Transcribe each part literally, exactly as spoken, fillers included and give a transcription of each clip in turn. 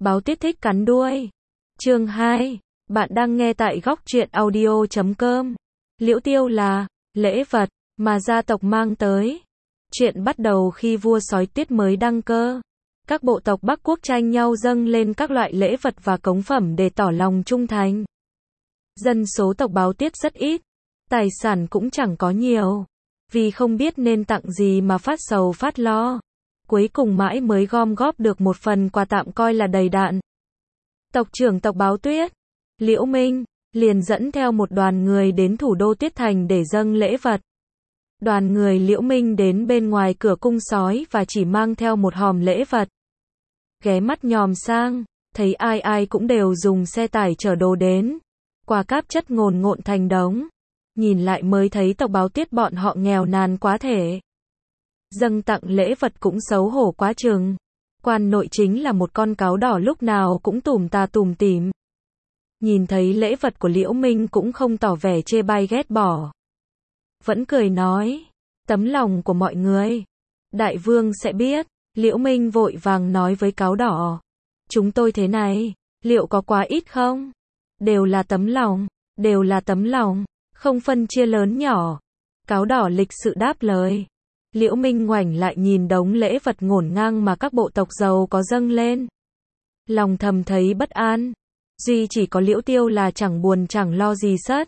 Báo Tuyết thích cắn đuôi. Chương hai. Bạn đang nghe tại góc truyện audio chấm com. Liễu Tiêu là lễ vật mà gia tộc mang tới. Chuyện bắt đầu khi vua sói Tuyết mới đăng cơ. Các bộ tộc Bắc Quốc tranh nhau dâng lên các loại lễ vật và cống phẩm để tỏ lòng trung thành. Dân số tộc Báo Tuyết rất ít, tài sản cũng chẳng có nhiều. Vì không biết nên tặng gì mà phát sầu phát lo. Cuối cùng mãi mới gom góp được một phần quà tạm coi là đầy đặn. Tộc trưởng tộc Báo Tuyết, Liễu Minh, liền dẫn theo một đoàn người đến thủ đô Tuyết Thành để dâng lễ vật. Đoàn người Liễu Minh đến bên ngoài cửa cung sói và chỉ mang theo một hòm lễ vật. Ghé mắt nhòm sang, thấy ai ai cũng đều dùng xe tải chở đồ đến. Quà cáp chất ngồn ngộn thành đống. Nhìn lại mới thấy tộc Báo Tuyết bọn họ nghèo nàn quá thể. Dâng tặng lễ vật cũng xấu hổ quá chừng. Quan nội chính là một con cáo đỏ lúc nào cũng tủm tà tủm tỉm. Nhìn thấy lễ vật của Liễu Minh cũng không tỏ vẻ chê bai ghét bỏ. Vẫn cười nói, tấm lòng của mọi người, đại vương sẽ biết. Liễu Minh vội vàng nói với cáo đỏ, chúng tôi thế này, liệu có quá ít không? Đều là tấm lòng, đều là tấm lòng, không phân chia lớn nhỏ. Cáo đỏ lịch sự đáp lời. Liễu Minh ngoảnh lại nhìn đống lễ vật ngổn ngang mà các bộ tộc giàu có dâng lên. Lòng thầm thấy bất an. Duy chỉ có Liễu Tiêu là chẳng buồn chẳng lo gì sất.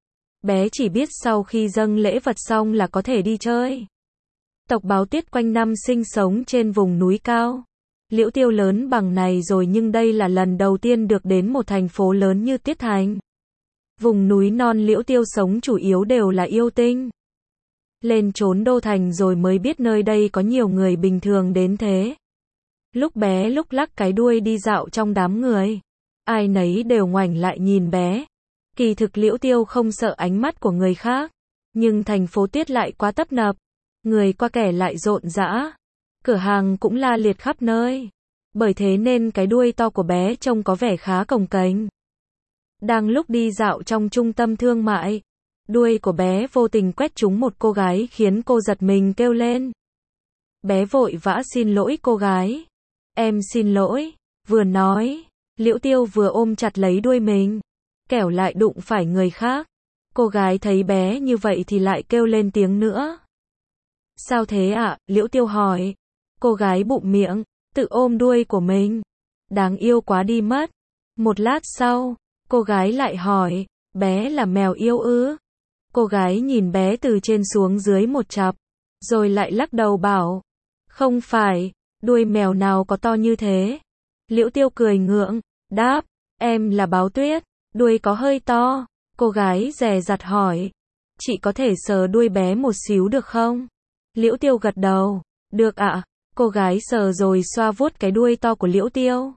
Bé chỉ biết sau khi dâng lễ vật xong là có thể đi chơi. Tộc Báo Tuyết quanh năm sinh sống trên vùng núi cao. Liễu Tiêu lớn bằng này rồi nhưng đây là lần đầu tiên được đến một thành phố lớn như Tuyết Thành. Vùng núi non Liễu Tiêu sống chủ yếu đều là yêu tinh. Lên trốn đô thành rồi mới biết nơi đây có nhiều người bình thường đến thế. Lúc bé lúc lắc cái đuôi đi dạo trong đám người. Ai nấy đều ngoảnh lại nhìn bé. Kỳ thực Liễu Tiêu không sợ ánh mắt của người khác. Nhưng thành phố Tuyết lại quá tấp nập. Người qua kẻ lại rộn rã. Cửa hàng cũng la liệt khắp nơi. Bởi thế nên cái đuôi to của bé trông có vẻ khá cồng kềnh. Đang lúc đi dạo trong trung tâm thương mại. Đuôi của bé vô tình quét trúng một cô gái khiến cô giật mình kêu lên. Bé vội vã xin lỗi cô gái. Em xin lỗi. Vừa nói, Liễu Tiêu vừa ôm chặt lấy đuôi mình. Kẻo lại đụng phải người khác. Cô gái thấy bé như vậy thì lại kêu lên tiếng nữa. Sao thế ạ? À? Liễu Tiêu hỏi. Cô gái bụng miệng, tự ôm đuôi của mình. Đáng yêu quá đi mất. Một lát sau, cô gái lại hỏi, bé là mèo yêu ư? Cô gái nhìn bé từ trên xuống dưới một chặp, rồi lại lắc đầu bảo, không phải, đuôi mèo nào có to như thế. Liễu Tiêu cười ngượng, đáp, em là Báo Tuyết, đuôi có hơi to. Cô gái dè dặt hỏi, chị có thể sờ đuôi bé một xíu được không? Liễu Tiêu gật đầu, được ạ. À? Cô gái sờ rồi xoa vuốt cái đuôi to của Liễu Tiêu.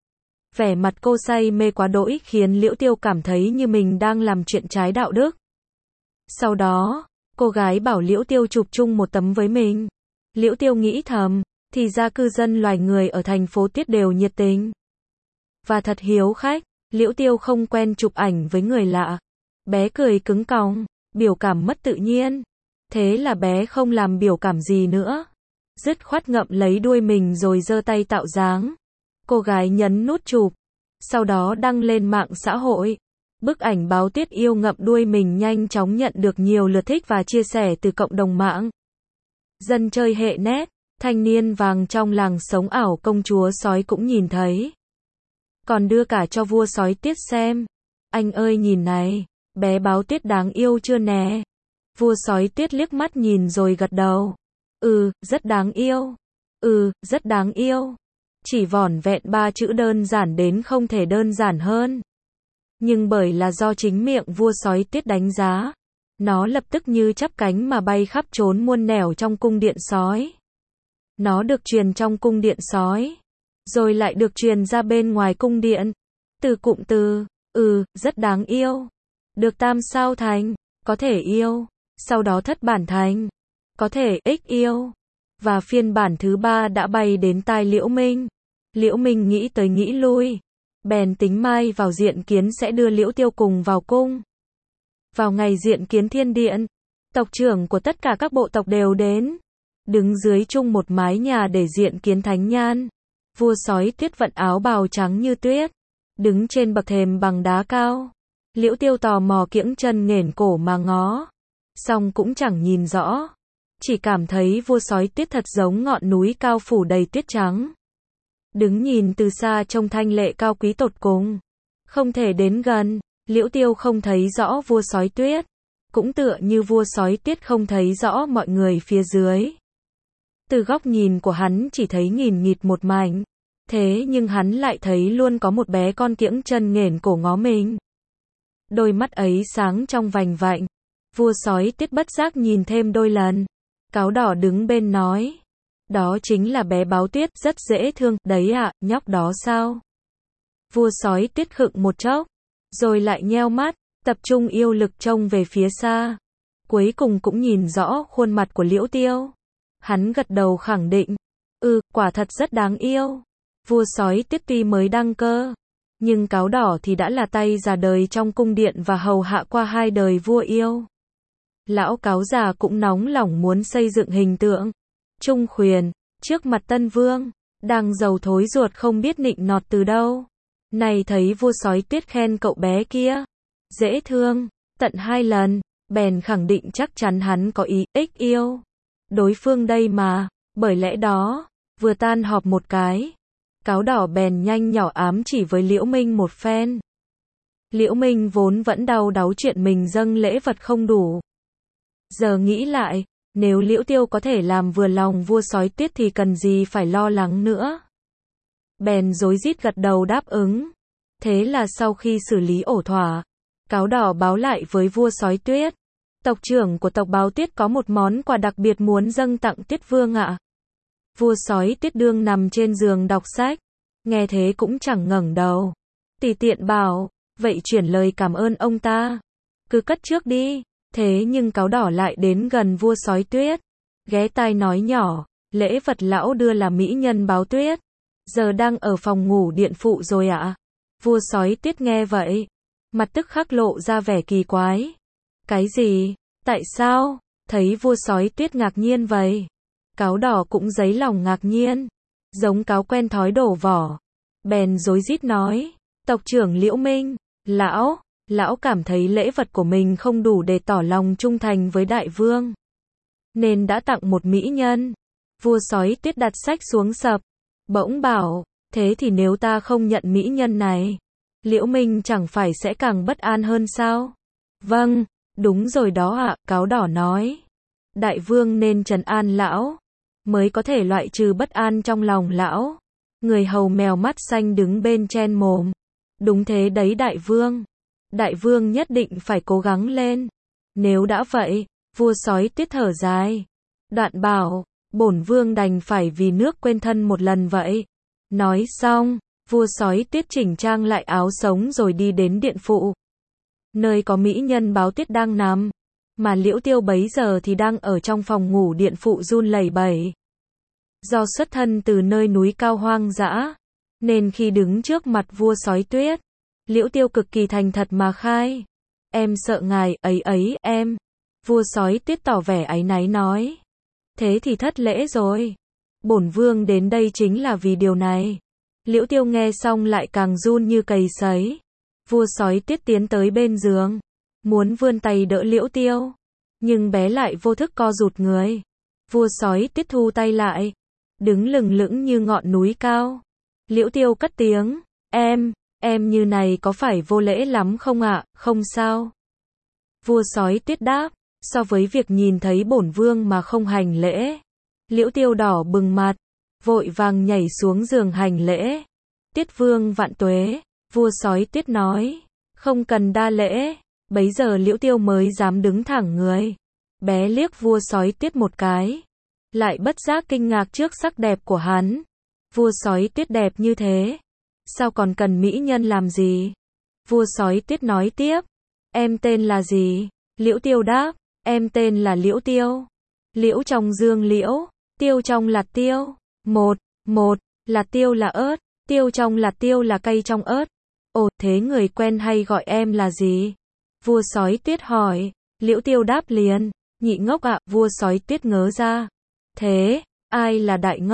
Vẻ mặt cô say mê quá đỗi khiến Liễu Tiêu cảm thấy như mình đang làm chuyện trái đạo đức. Sau đó, cô gái bảo Liễu Tiêu chụp chung một tấm với mình. Liễu Tiêu nghĩ thầm, thì ra cư dân loài người ở thành phố Tuyết đều nhiệt tình. Và thật hiếu khách, Liễu Tiêu không quen chụp ảnh với người lạ. Bé cười cứng còng, biểu cảm mất tự nhiên. Thế là bé không làm biểu cảm gì nữa. Dứt khoát ngậm lấy đuôi mình rồi giơ tay tạo dáng. Cô gái nhấn nút chụp. Sau đó đăng lên mạng xã hội. Bức ảnh Báo Tuyết yêu ngậm đuôi mình nhanh chóng nhận được nhiều lượt thích và chia sẻ từ cộng đồng mạng. Dân chơi hệ nét, thanh niên vàng trong làng sống ảo công chúa sói cũng nhìn thấy. Còn đưa cả cho vua sói Tuyết xem. Anh ơi nhìn này, bé Báo Tuyết đáng yêu chưa nè? Vua sói Tuyết liếc mắt nhìn rồi gật đầu. Ừ, rất đáng yêu. Ừ, rất đáng yêu. Chỉ vỏn vẹn ba chữ đơn giản đến không thể đơn giản hơn. Nhưng bởi là do chính miệng vua sói Tuyết đánh giá, nó lập tức như chắp cánh mà bay khắp trốn muôn nẻo trong cung điện sói. Nó được truyền trong cung điện sói, rồi lại được truyền ra bên ngoài cung điện. Từ cụm từ, ừ, rất đáng yêu, được tam sao thành, có thể yêu, sau đó thất bản thành, có thể ích yêu. Và phiên bản thứ ba đã bay đến tai Liễu Minh. Liễu Minh nghĩ tới nghĩ lui. Bèn tính mai vào diện kiến sẽ đưa Liễu Tiêu cùng vào cung. Vào ngày diện kiến thiên điện, tộc trưởng của tất cả các bộ tộc đều đến. Đứng dưới chung một mái nhà để diện kiến Thánh Nhan. Vua sói tuyết vận áo bào trắng như tuyết, đứng trên bậc thềm bằng đá cao. Liễu Tiêu tò mò kiễng chân nghển cổ mà ngó, song cũng chẳng nhìn rõ, chỉ cảm thấy vua sói tuyết thật giống ngọn núi cao phủ đầy tuyết trắng. Đứng nhìn từ xa trông thanh lệ cao quý tột cùng, không thể đến gần, Liễu Tiêu không thấy rõ vua sói tuyết, cũng tựa như vua sói tuyết không thấy rõ mọi người phía dưới. Từ góc nhìn của hắn chỉ thấy nghìn nghịt một mảnh, thế nhưng hắn lại thấy luôn có một bé con kiễng chân nghển cổ ngó mình. Đôi mắt ấy sáng trong vành vạnh, vua sói tuyết bất giác nhìn thêm đôi lần. Cáo đỏ đứng bên nói, đó chính là bé báo tuyết, rất dễ thương, đấy ạ, à, nhóc đó sao? Vua sói tuyết khựng một chốc, rồi lại nheo mắt, tập trung yêu lực trông về phía xa. Cuối cùng cũng nhìn rõ khuôn mặt của Liễu Tiêu. Hắn gật đầu khẳng định, ừ, quả thật rất đáng yêu. Vua sói tuyết tuy mới đăng cơ, nhưng cáo đỏ thì đã là tay già đời trong cung điện và hầu hạ qua hai đời vua yêu. Lão cáo già cũng nóng lòng muốn xây dựng hình tượng trung khuyển trước mặt tân vương, đang giàu thối ruột không biết nịnh nọt từ đâu. Này thấy vua sói tuyết khen cậu bé kia dễ thương tận hai lần, bèn khẳng định chắc chắn hắn có ý ích yêu đối phương đây mà. Bởi lẽ đó, vừa tan họp một cái, cáo đỏ bèn nhanh nhỏ ám chỉ với Liễu Minh một phen. Liễu Minh vốn vẫn đau đáu chuyện mình dâng lễ vật không đủ. Giờ nghĩ lại, nếu Liễu Tiêu có thể làm vừa lòng vua sói tuyết thì cần gì phải lo lắng nữa. Bèn rối rít gật đầu đáp ứng. Thế là sau khi xử lý ổn thỏa, cáo đỏ báo lại với vua sói tuyết. Tộc trưởng của tộc Báo Tuyết có một món quà đặc biệt muốn dâng tặng Tuyết Vương ạ. Vua sói tuyết đương nằm trên giường đọc sách, nghe thế cũng chẳng ngẩng đầu. Tùy tiện bảo, vậy chuyển lời cảm ơn ông ta. Cứ cất trước đi. Thế nhưng cáo đỏ lại đến gần vua sói tuyết, ghé tai nói nhỏ, lễ vật lão đưa là mỹ nhân Báo Tuyết, giờ đang ở phòng ngủ điện phụ rồi ạ. À? Vua sói tuyết nghe vậy, mặt tức khắc lộ ra vẻ kỳ quái. Cái gì? Tại sao? Thấy vua sói tuyết ngạc nhiên vậy, cáo đỏ cũng dấy lòng ngạc nhiên, giống cáo quen thói đổ vỏ, bèn rối rít nói, tộc trưởng Liễu Minh, lão, lão cảm thấy lễ vật của mình không đủ để tỏ lòng trung thành với đại vương, nên đã tặng một mỹ nhân. Vua sói tuyết đặt sách xuống sập, bỗng bảo, thế thì nếu ta không nhận mỹ nhân này, Liễu Minh chẳng phải sẽ càng bất an hơn sao? Vâng, đúng rồi đó ạ, à, cáo đỏ nói. Đại vương nên trấn an lão, mới có thể loại trừ bất an trong lòng lão. Người hầu mèo mắt xanh đứng bên chen mồm. Đúng thế đấy đại vương. Đại vương nhất định phải cố gắng lên. Nếu đã vậy, vua sói tuyết thở dài. Đoạn bảo, bổn vương đành phải vì nước quên thân một lần vậy. Nói xong, vua sói tuyết chỉnh trang lại áo sống rồi đi đến điện phụ, nơi có mỹ nhân Báo Tuyết đang nằm, mà Liễu Tiêu bấy giờ thì đang ở trong phòng ngủ điện phụ run lẩy bẩy. Do xuất thân từ nơi núi cao hoang dã, nên khi đứng trước mặt vua sói tuyết, Liễu Tiêu cực kỳ thành thật mà khai, em sợ ngài, ấy ấy, em. Vua sói tuyết tỏ vẻ áy náy nói, thế thì thất lễ rồi, bổn vương đến đây chính là vì điều này. Liễu Tiêu nghe xong lại càng run như cầy sấy. Vua sói tuyết tiến tới bên giường, muốn vươn tay đỡ Liễu Tiêu, nhưng bé lại vô thức co rụt người. Vua sói tuyết thu tay lại, đứng lừng lững như ngọn núi cao. Liễu Tiêu cất tiếng, em, em như này có phải vô lễ lắm không ạ? Không sao. Vua sói tuyết đáp, so với việc nhìn thấy bổn vương mà không hành lễ. Liễu Tiêu đỏ bừng mặt, vội vàng nhảy xuống giường hành lễ. Tuyết vương vạn tuế. Vua sói tuyết nói, không cần đa lễ. Bấy giờ Liễu Tiêu mới dám đứng thẳng người. Bé liếc vua sói tuyết một cái, lại bất giác kinh ngạc trước sắc đẹp của hắn. Vua sói tuyết đẹp như thế, sao còn cần mỹ nhân làm gì? Vua sói tuyết nói tiếp, em tên là gì? Liễu Tiêu đáp, em tên là Liễu Tiêu. Liễu trong dương liễu, tiêu trong lạt tiêu. Một, một, lạt tiêu là ớt, tiêu trong lạt tiêu là cay trong ớt. Ồ, thế người quen hay gọi em là gì? Vua sói tuyết hỏi. Liễu Tiêu đáp liền, nhị ngốc ạ. Vua sói tuyết ngớ ra. Thế, ai là đại ngốc?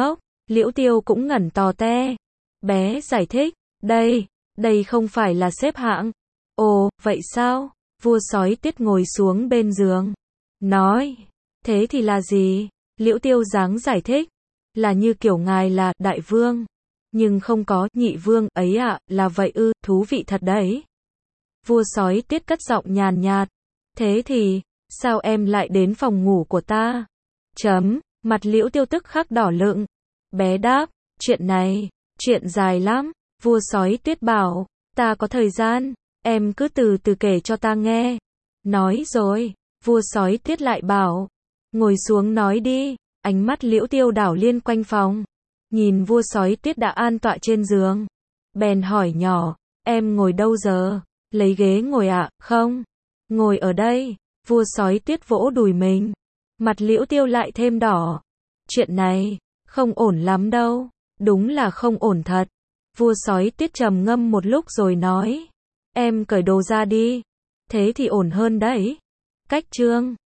Liễu Tiêu cũng ngẩn tò te. Bé giải thích, đây, đây không phải là xếp hạng. Ồ, vậy sao? Vua sói Tiết ngồi xuống bên giường. Nói, thế thì là gì? Liễu Tiêu dáng giải thích, là như kiểu ngài là đại vương, nhưng không có nhị vương ấy ạ, à, là vậy ư, thú vị thật đấy. Vua sói Tiết cất giọng nhàn nhạt, thế thì, sao em lại đến phòng ngủ của ta? Chấm, mặt Liễu Tiêu tức khắc đỏ lựng. Bé đáp, chuyện này, chuyện dài lắm. Vua sói Tiết bảo, ta có thời gian, em cứ từ từ kể cho ta nghe. Nói rồi, vua sói Tiết lại bảo, ngồi xuống nói đi. Ánh mắt Liễu Tiêu đảo liên quanh phòng, nhìn vua sói Tiết đã an tọa trên giường. Bèn hỏi nhỏ, em ngồi đâu giờ? Lấy ghế ngồi ạ, à? Không, ngồi ở đây. Vua sói Tiết vỗ đùi mình. Mặt Liễu Tiêu lại thêm đỏ. Chuyện này, không ổn lắm đâu. Đúng là không ổn thật. Vua sói Tiết trầm ngâm một lúc rồi nói, em cởi đồ ra đi. Thế thì ổn hơn đấy. Cách chương